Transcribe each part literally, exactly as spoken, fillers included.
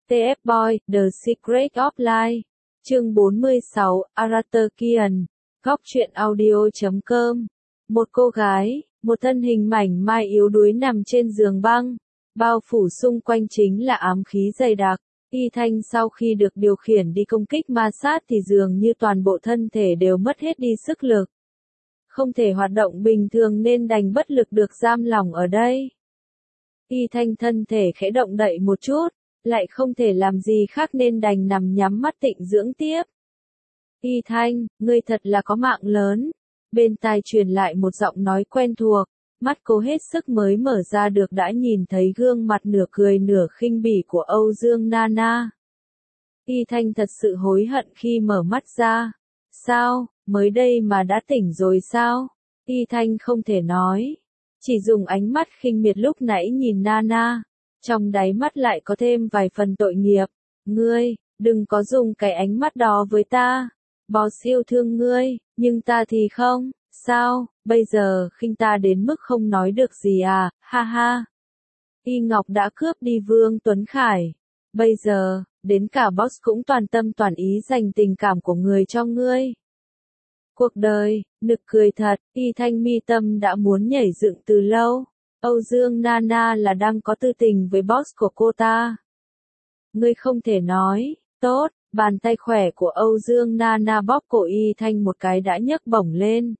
tê ép Boy, The Secret of Life. Chương bốn mươi sáu, Arthur Kian. Góc truyện audio chấm com. Một cô gái, một thân hình mảnh mai yếu đuối nằm trên giường băng, bao phủ xung quanh chính là ám khí dày đặc. Y Thanh sau khi được điều khiển đi công kích ma sát thì dường như toàn bộ thân thể đều mất hết đi sức lực. Không thể hoạt động bình thường nên đành bất lực được giam lỏng ở đây. Y Thanh thân thể khẽ động đậy một chút, lại không thể làm gì khác nên đành nằm nhắm mắt tịnh dưỡng tiếp. Y Thanh, ngươi thật là có mạng lớn. Bên tai truyền lại một giọng nói quen thuộc, mắt cô hết sức mới mở ra được đã nhìn thấy gương mặt nửa cười nửa khinh bỉ của Âu Dương Nana. Y Thanh thật sự hối hận khi mở mắt ra. Sao, mới đây mà đã tỉnh rồi sao? Y Thanh không thể nói. Chỉ dùng ánh mắt khinh miệt lúc nãy nhìn Nana. Trong đáy mắt lại có thêm vài phần tội nghiệp. Ngươi, đừng có dùng cái ánh mắt đó với ta. Boss yêu thương ngươi, nhưng ta thì không. Sao, bây giờ khinh ta đến mức không nói được gì à, ha ha. Y Ngọc đã cướp đi Vương Tuấn Khải. Bây giờ, đến cả boss cũng toàn tâm toàn ý dành tình cảm của người cho ngươi. Cuộc đời, nực cười thật, Y Thanh mi tâm đã muốn nhảy dựng từ lâu. Âu Dương Nana là đang có tư tình với boss của cô ta. Ngươi không thể nói, tốt, bàn tay khỏe của Âu Dương Nana bóp cổ Y Thanh một cái đã nhấc bổng lên.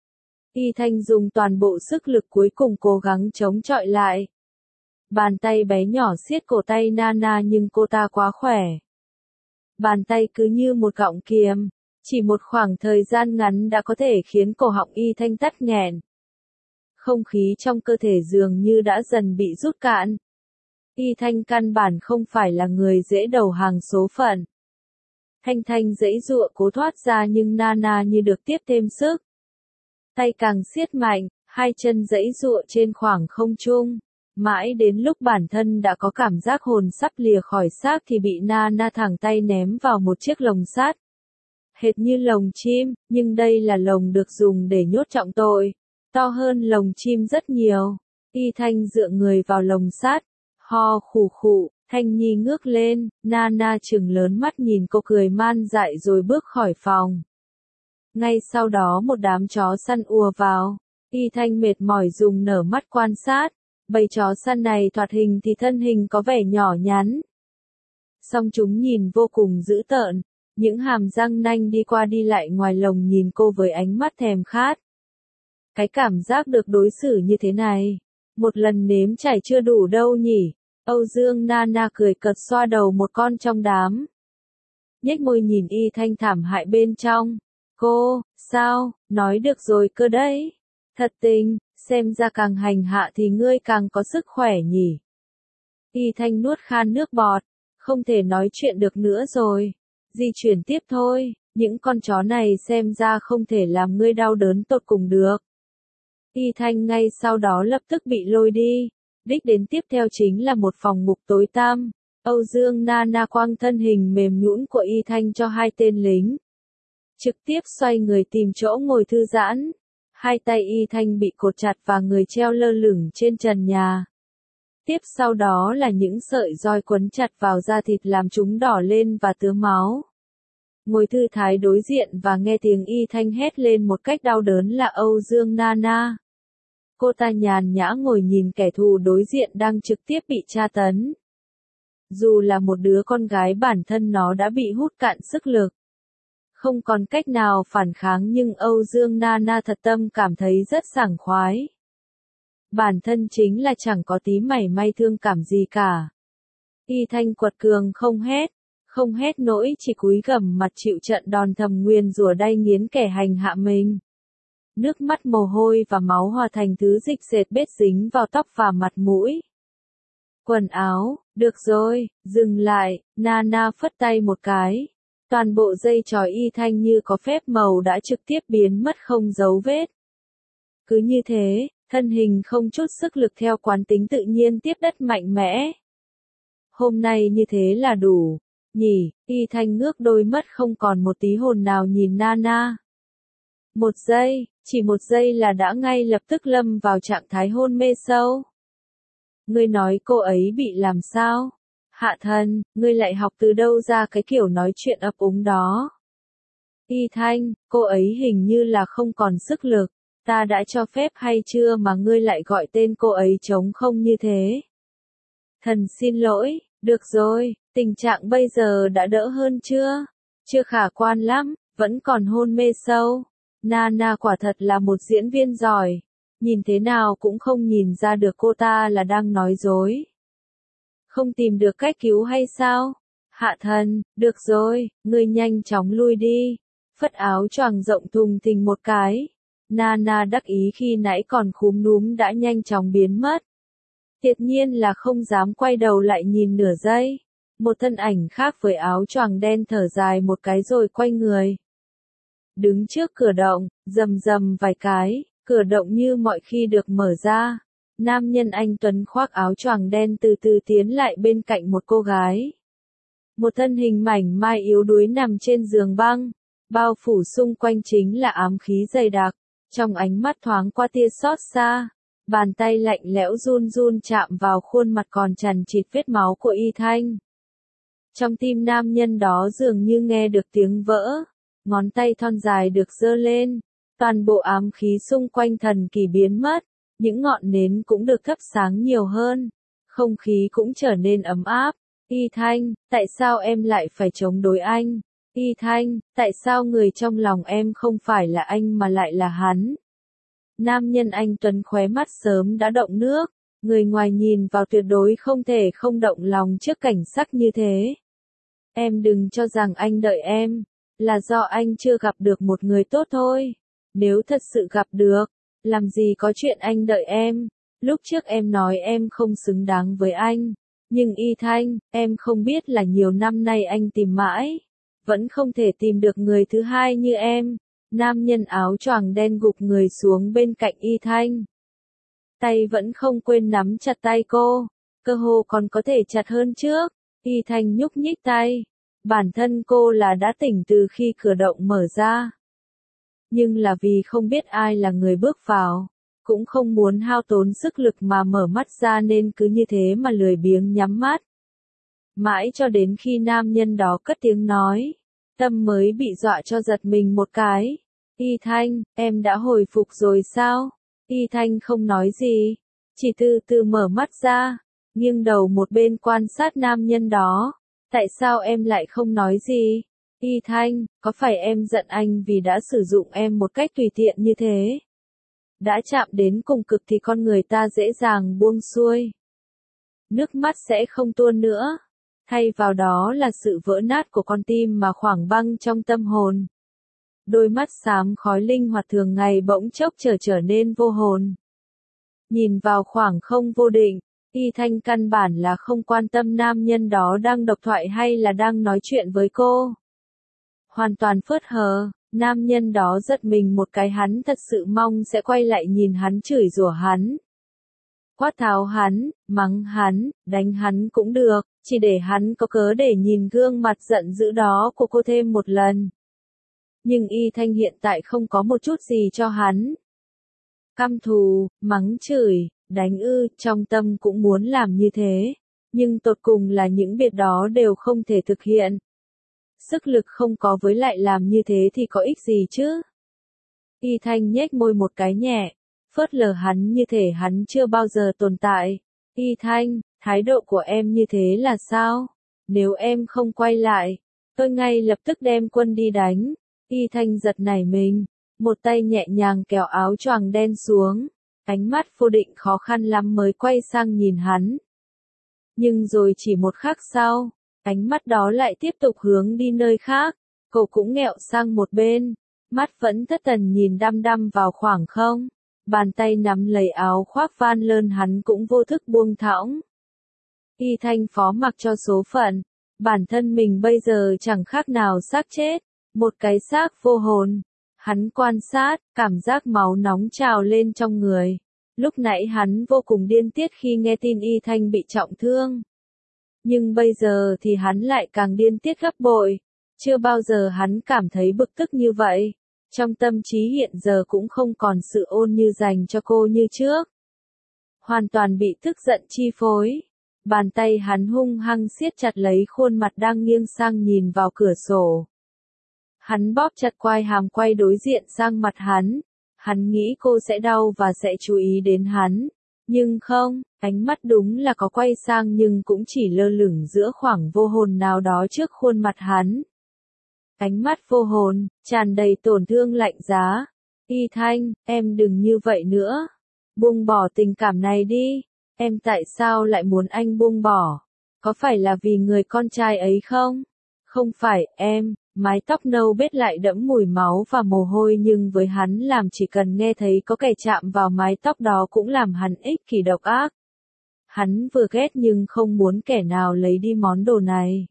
Y Thanh dùng toàn bộ sức lực cuối cùng cố gắng chống chọi lại. Bàn tay bé nhỏ siết cổ tay Nana nhưng cô ta quá khỏe. Bàn tay cứ như một gọng kiềm, chỉ một khoảng thời gian ngắn đã có thể khiến cổ họng Y Thanh tắc nghẹn. Không khí trong cơ thể dường như đã dần bị rút cạn. Y Thanh căn bản không phải là người dễ đầu hàng số phận. Thanh Thanh giãy giụa cố thoát ra nhưng Nana như được tiếp thêm sức. Tay càng siết mạnh, hai chân giãy giụa trên khoảng không trung. Mãi đến lúc bản thân đã có cảm giác hồn sắp lìa khỏi xác thì bị Nana thẳng tay ném vào một chiếc lồng sắt. Hệt như lồng chim, nhưng đây là lồng được dùng để nhốt trọng tội. To hơn lồng chim rất nhiều. Y Thanh dựa người vào lồng sắt, ho khủ khụ, Thanh Nhi ngước lên, Nana trừng lớn mắt nhìn cô cười man dại rồi bước khỏi phòng. Ngay sau đó một đám chó săn ùa vào. Y Thanh mệt mỏi dùng nở mắt quan sát. Bầy chó săn này thoạt hình thì thân hình có vẻ nhỏ nhắn. Song chúng nhìn vô cùng dữ tợn. Những hàm răng nanh đi qua đi lại ngoài lồng nhìn cô với ánh mắt thèm khát. Cái cảm giác được đối xử như thế này, một lần nếm trải chưa đủ đâu nhỉ. Âu Dương Nana cười cợt xoa đầu một con trong đám. Nhếch môi nhìn Y Thanh thảm hại bên trong. Cô, sao, nói được rồi cơ đấy. Thật tình, xem ra càng hành hạ thì ngươi càng có sức khỏe nhỉ. Y Thanh nuốt khan nước bọt, không thể nói chuyện được nữa rồi. Di chuyển tiếp thôi, những con chó này xem ra không thể làm ngươi đau đớn tột cùng được. Y Thanh ngay sau đó lập tức bị lôi đi. Đích đến tiếp theo chính là một phòng ngục tối tăm. Âu Dương Nana quăng thân hình mềm nhũn của Y Thanh cho hai tên lính. Trực tiếp xoay người tìm chỗ ngồi thư giãn. Hai tay Y Thanh bị cột chặt và người treo lơ lửng trên trần nhà. Tiếp sau đó là những sợi roi quấn chặt vào da thịt làm chúng đỏ lên và tứa máu. Ngồi thư thái đối diện và nghe tiếng Y Thanh hét lên một cách đau đớn là Âu Dương Nana. Cô ta nhàn nhã ngồi nhìn kẻ thù đối diện đang trực tiếp bị tra tấn. Dù là một đứa con gái bản thân nó đã bị hút cạn sức lực. Không còn cách nào phản kháng nhưng Âu Dương Nana thật tâm cảm thấy rất sảng khoái. Bản thân chính là chẳng có tí mảy may thương cảm gì cả. Y Thanh quật cường không hét, không hét nỗi chỉ cúi gằm mặt chịu trận đòn thầm nguyền rủa đay nghiến kẻ hành hạ mình. Nước mắt mồ hôi và máu hòa thành thứ dịch dệt bết dính vào tóc và mặt mũi. Quần áo, được rồi, dừng lại, Nana phất tay một cái. Toàn bộ dây chói Y Thanh như có phép màu đã trực tiếp biến mất không dấu vết. Cứ như thế, thân hình không chút sức lực theo quán tính tự nhiên tiếp đất mạnh mẽ. Hôm nay như thế là đủ, nhỉ, Y Thanh ngước đôi mắt không còn một tí hồn nào nhìn Nana. Một giây, chỉ một giây là đã ngay lập tức lâm vào trạng thái hôn mê sâu. Ngươi nói cô ấy bị làm sao? Hạ thần, ngươi lại học từ đâu ra cái kiểu nói chuyện ấp úng đó? Y Thanh, cô ấy hình như là không còn sức lực. Ta đã cho phép hay chưa mà ngươi lại gọi tên cô ấy trống không như thế? Thần xin lỗi, được rồi, tình trạng bây giờ đã đỡ hơn chưa? Chưa khả quan lắm, vẫn còn hôn mê sâu. Nana quả thật là một diễn viên giỏi. Nhìn thế nào cũng không nhìn ra được cô ta là đang nói dối. Không tìm được cách cứu hay sao? Hạ thần, được rồi, ngươi nhanh chóng lui đi. Phất áo choàng rộng thùng thình một cái. Nana đắc ý khi nãy còn khúm núm đã nhanh chóng biến mất. Tuyệt nhiên là không dám quay đầu lại nhìn nửa giây. Một thân ảnh khác với áo choàng đen thở dài một cái rồi quay người. Đứng trước cửa động, rầm rầm vài cái, cửa động như mọi khi được mở ra. Nam nhân anh tuấn khoác áo choàng đen từ từ tiến lại bên cạnh một cô gái. Một thân hình mảnh mai yếu đuối nằm trên giường băng, bao phủ xung quanh chính là ám khí dày đặc, trong ánh mắt thoáng qua tia xót xa. Bàn tay lạnh lẽo run run chạm vào khuôn mặt còn chằn chịt vết máu của Y Thanh. Trong tim nam nhân đó dường như nghe được tiếng vỡ, ngón tay thon dài được giơ lên, toàn bộ ám khí xung quanh thần kỳ biến mất, những ngọn nến cũng được thắp sáng nhiều hơn, không khí cũng trở nên ấm áp. Y Thanh, tại sao em lại phải chống đối anh? Y Thanh, tại sao người trong lòng em không phải là anh mà lại là hắn? Nam nhân anh tuấn khóe mắt sớm đã động nước, người ngoài nhìn vào tuyệt đối không thể không động lòng trước cảnh sắc như thế. Em đừng cho rằng anh đợi em, là do anh chưa gặp được một người tốt thôi. Nếu thật sự gặp được, làm gì có chuyện anh đợi em. Lúc trước em nói em không xứng đáng với anh, nhưng Y Thanh, em không biết là nhiều năm nay anh tìm mãi, vẫn không thể tìm được người thứ hai như em. Nam nhân áo choàng đen gục người xuống bên cạnh Y Thanh. Tay vẫn không quên nắm chặt tay cô, cơ hồ còn có thể chặt hơn trước. Y Thanh nhúc nhích tay. Bản thân cô là đã tỉnh từ khi cửa động mở ra. Nhưng là vì không biết ai là người bước vào, cũng không muốn hao tốn sức lực mà mở mắt ra nên cứ như thế mà lười biếng nhắm mắt. Mãi cho đến khi nam nhân đó cất tiếng nói, tâm mới bị dọa cho giật mình một cái. Y Thanh, em đã hồi phục rồi sao? Y Thanh không nói gì, chỉ từ từ mở mắt ra, nghiêng đầu một bên quan sát nam nhân đó. Tại sao em lại không nói gì? Y Thanh, có phải em giận anh vì đã sử dụng em một cách tùy tiện như thế? Đã chạm đến cùng cực thì con người ta dễ dàng buông xuôi. Nước mắt sẽ không tuôn nữa. Thay vào đó là sự vỡ nát của con tim mà khoảng băng trong tâm hồn. Đôi mắt xám khói linh hoạt thường ngày bỗng chốc trở trở nên vô hồn. Nhìn vào khoảng không vô định, Y Thanh căn bản là không quan tâm nam nhân đó đang độc thoại hay là đang nói chuyện với cô. Hoàn toàn phớt hờ, nam nhân đó giật mình một cái, hắn thật sự mong sẽ quay lại nhìn hắn, chửi rủa hắn. Quát tháo hắn, mắng hắn, đánh hắn cũng được, chỉ để hắn có cớ để nhìn gương mặt giận dữ đó của cô thêm một lần. Nhưng Y Thanh hiện tại không có một chút gì cho hắn. Căm thù, mắng chửi, đánh ư, trong tâm cũng muốn làm như thế. Nhưng tột cùng là những việc đó đều không thể thực hiện. Sức lực không có với lại làm như thế thì có ích gì chứ? Y Thanh nhếch môi một cái nhẹ, phớt lờ hắn như thể hắn chưa bao giờ tồn tại. Y Thanh, thái độ của em như thế là sao? Nếu em không quay lại, tôi ngay lập tức đem quân đi đánh. Y Thanh giật nảy mình, một tay nhẹ nhàng kéo áo choàng đen xuống, ánh mắt vô định khó khăn lắm mới quay sang nhìn hắn. Nhưng rồi chỉ một khắc sau, ánh mắt đó lại tiếp tục hướng đi nơi khác, cô cũng nghẹo sang một bên, mắt vẫn thất thần nhìn đăm đăm vào khoảng không, bàn tay nắm lấy áo khoác van lơn hắn cũng vô thức buông thõng. Y Thanh phó mặc cho số phận, bản thân mình bây giờ chẳng khác nào xác chết, một cái xác vô hồn. Hắn quan sát, cảm giác máu nóng trào lên trong người. Lúc nãy hắn vô cùng điên tiết khi nghe tin Y Thanh bị trọng thương. Nhưng bây giờ thì hắn lại càng điên tiết gấp bội. Chưa bao giờ hắn cảm thấy bực tức như vậy. Trong tâm trí hiện giờ cũng không còn sự ôn như dành cho cô như trước. Hoàn toàn bị tức giận chi phối. Bàn tay hắn hung hăng siết chặt lấy khuôn mặt đang nghiêng sang nhìn vào cửa sổ. Hắn bóp chặt quai hàm quay đối diện sang mặt hắn. Hắn nghĩ cô sẽ đau và sẽ chú ý đến hắn. Nhưng không, ánh mắt đúng là có quay sang nhưng cũng chỉ lơ lửng giữa khoảng vô hồn nào đó trước khuôn mặt hắn. Ánh mắt vô hồn, tràn đầy tổn thương lạnh giá. Y Thanh, em đừng như vậy nữa. Buông bỏ tình cảm này đi. Em tại sao lại muốn anh buông bỏ? Có phải là vì người con trai ấy không? Không phải, em. Mái tóc nâu bết lại đẫm mùi máu và mồ hôi nhưng với hắn làm chỉ cần nghe thấy có kẻ chạm vào mái tóc đó cũng làm hắn ích kỷ độc ác. Hắn vừa ghét nhưng không muốn kẻ nào lấy đi món đồ này.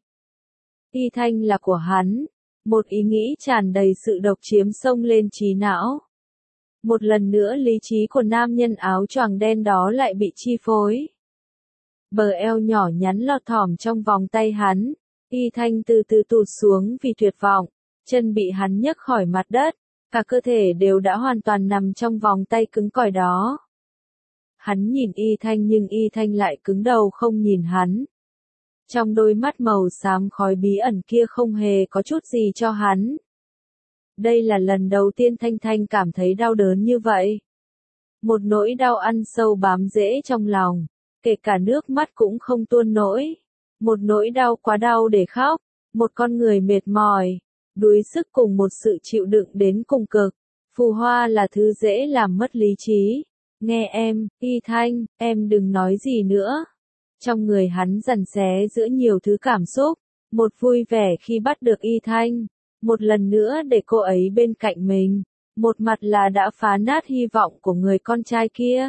Y Thanh là của hắn. Một ý nghĩ tràn đầy sự độc chiếm xông lên trí não. Một lần nữa lý trí của nam nhân áo choàng đen đó lại bị chi phối. Bờ eo nhỏ nhắn lọt thỏm trong vòng tay hắn. Y Thanh từ từ tụt xuống vì tuyệt vọng, chân bị hắn nhấc khỏi mặt đất, cả cơ thể đều đã hoàn toàn nằm trong vòng tay cứng cỏi đó. Hắn nhìn Y Thanh nhưng Y Thanh lại cứng đầu không nhìn hắn. Trong đôi mắt màu xám khói bí ẩn kia không hề có chút gì cho hắn. Đây là lần đầu tiên Thanh Thanh cảm thấy đau đớn như vậy. Một nỗi đau ăn sâu bám rễ trong lòng, kể cả nước mắt cũng không tuôn nổi. Một nỗi đau quá đau để khóc, một con người mệt mỏi, đuối sức cùng một sự chịu đựng đến cùng cực. Phù hoa là thứ dễ làm mất lý trí. Nghe em, Y Thanh, em đừng nói gì nữa. Trong người hắn giằng xé giữa nhiều thứ cảm xúc, một vui vẻ khi bắt được Y Thanh, một lần nữa để cô ấy bên cạnh mình, một mặt là đã phá nát hy vọng của người con trai kia.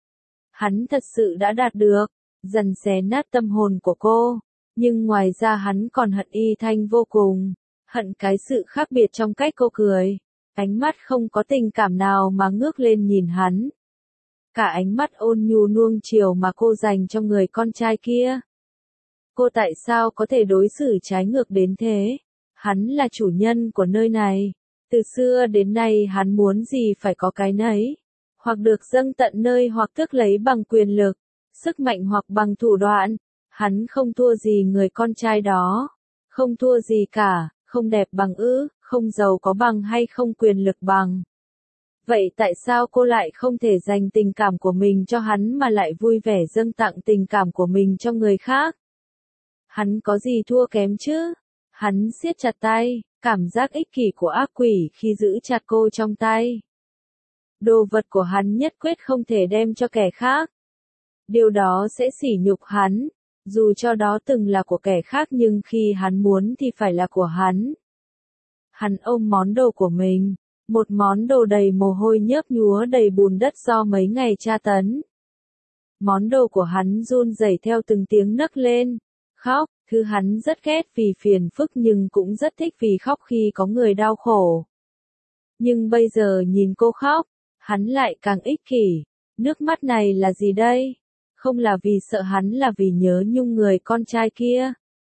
Hắn thật sự đã đạt được, giằng xé nát tâm hồn của cô, nhưng ngoài ra hắn còn hận Y Thanh vô cùng, hận cái sự khác biệt trong cách cô cười, ánh mắt không có tình cảm nào mà ngước lên nhìn hắn. Cả ánh mắt ôn nhu nuông chiều mà cô dành cho người con trai kia. Cô tại sao có thể đối xử trái ngược đến thế? Hắn là chủ nhân của nơi này. Từ xưa đến nay hắn muốn gì phải có cái nấy. Hoặc được dâng tận nơi hoặc tước lấy bằng quyền lực, sức mạnh hoặc bằng thủ đoạn. Hắn không thua gì người con trai đó. Không thua gì cả, không đẹp bằng ư, không giàu có bằng hay không quyền lực bằng. Vậy tại sao cô lại không thể dành tình cảm của mình cho hắn mà lại vui vẻ dâng tặng tình cảm của mình cho người khác? Hắn có gì thua kém chứ? Hắn siết chặt tay, cảm giác ích kỷ của ác quỷ khi giữ chặt cô trong tay. Đồ vật của hắn nhất quyết không thể đem cho kẻ khác. Điều đó sẽ sỉ nhục hắn, dù cho đó từng là của kẻ khác nhưng khi hắn muốn thì phải là của hắn. Hắn ôm món đồ của mình. Một món đồ đầy mồ hôi nhớp nhúa đầy bùn đất do mấy ngày tra tấn. Món đồ của hắn run rẩy theo từng tiếng nấc lên, khóc, thứ hắn rất ghét vì phiền phức nhưng cũng rất thích vì khóc khi có người đau khổ. Nhưng bây giờ nhìn cô khóc, hắn lại càng ích kỷ, nước mắt này là gì đây? Không là vì sợ hắn là vì nhớ nhung người con trai kia.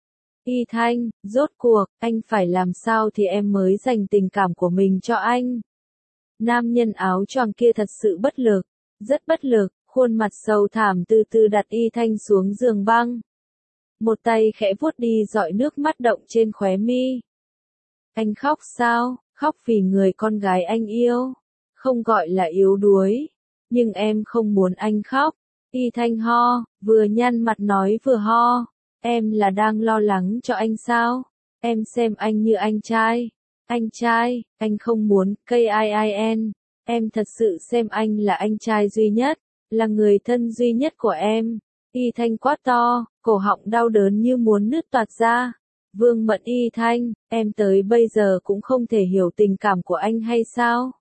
Y Thanh, rốt cuộc, anh phải làm sao thì em mới dành tình cảm của mình cho anh. Nam nhân áo choàng kia thật sự bất lực, rất bất lực, khuôn mặt sầu thảm từ từ đặt Y Thanh xuống giường băng. Một tay khẽ vuốt đi dọi nước mắt động trên khóe mi. Anh khóc sao? Khóc vì người con gái anh yêu. Không gọi là yếu đuối. Nhưng em không muốn anh khóc. Y Thanh ho, vừa nhăn mặt nói vừa ho. Em là đang lo lắng cho anh sao? Em xem anh như anh trai. Anh trai, anh không muốn, K I I N. Em thật sự xem anh là anh trai duy nhất, là người thân duy nhất của em. Y Thanh quát to, cổ họng đau đớn như muốn nứt toạc ra. Vương Mẫn Y Thanh, em tới bây giờ cũng không thể hiểu tình cảm của anh hay sao?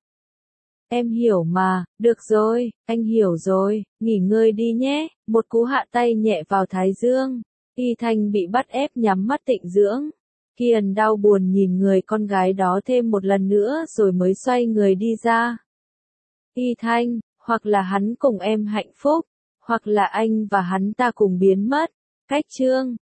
Em hiểu mà, được rồi, anh hiểu rồi, nghỉ ngơi đi nhé. Một cú hạ tay nhẹ vào thái dương. Y Thanh bị bắt ép nhắm mắt tịnh dưỡng. Kiền đau buồn nhìn người con gái đó thêm một lần nữa rồi mới xoay người đi ra. Y Thanh, hoặc là hắn cùng em hạnh phúc, hoặc là anh và hắn ta cùng biến mất. Cách chương